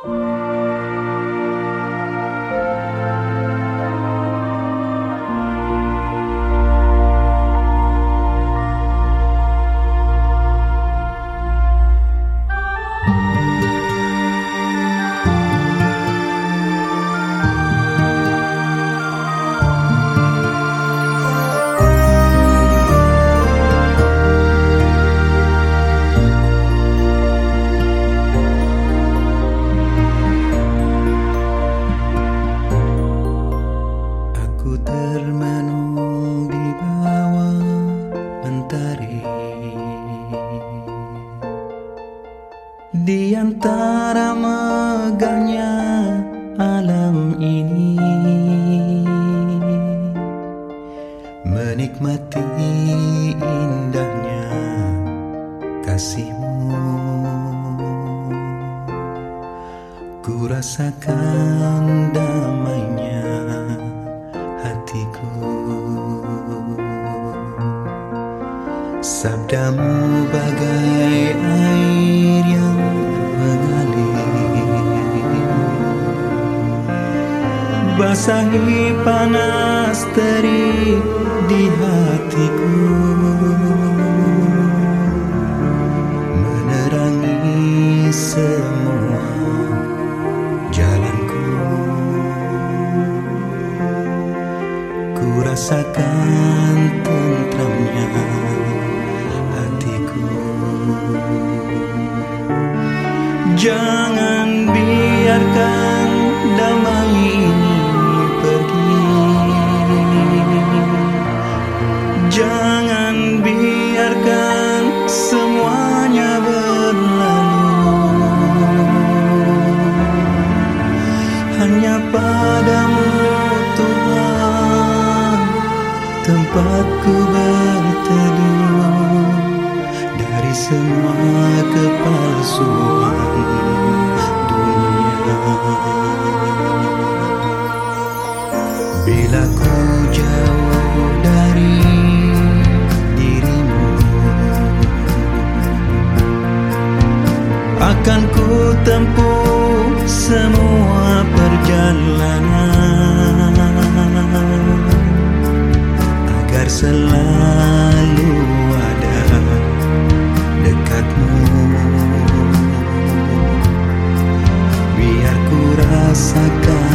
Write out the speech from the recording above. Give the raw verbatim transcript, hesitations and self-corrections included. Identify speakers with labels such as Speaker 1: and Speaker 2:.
Speaker 1: Termenung di bawah mentari, di antara megahnya alam ini, menikmati indahnya kasihmu. Ku rasakan damainya hatiku. Sabdamu bagai air yang mengalir, basahi panas terik di hatiku, menerangi semua jalanku. Ku rasakan tentramnya hatiku. Jangan biarkan damai ini pergi, jangan biarkan semuanya berlalu. Hanya padamu Tuhan tempatku berteduh, dari semua kepalsuan dunia. Bila ku jauh dari dirimu, akan ku tempuh semua perjalanan agar selalu ada dekatmu. Biar ku rasakan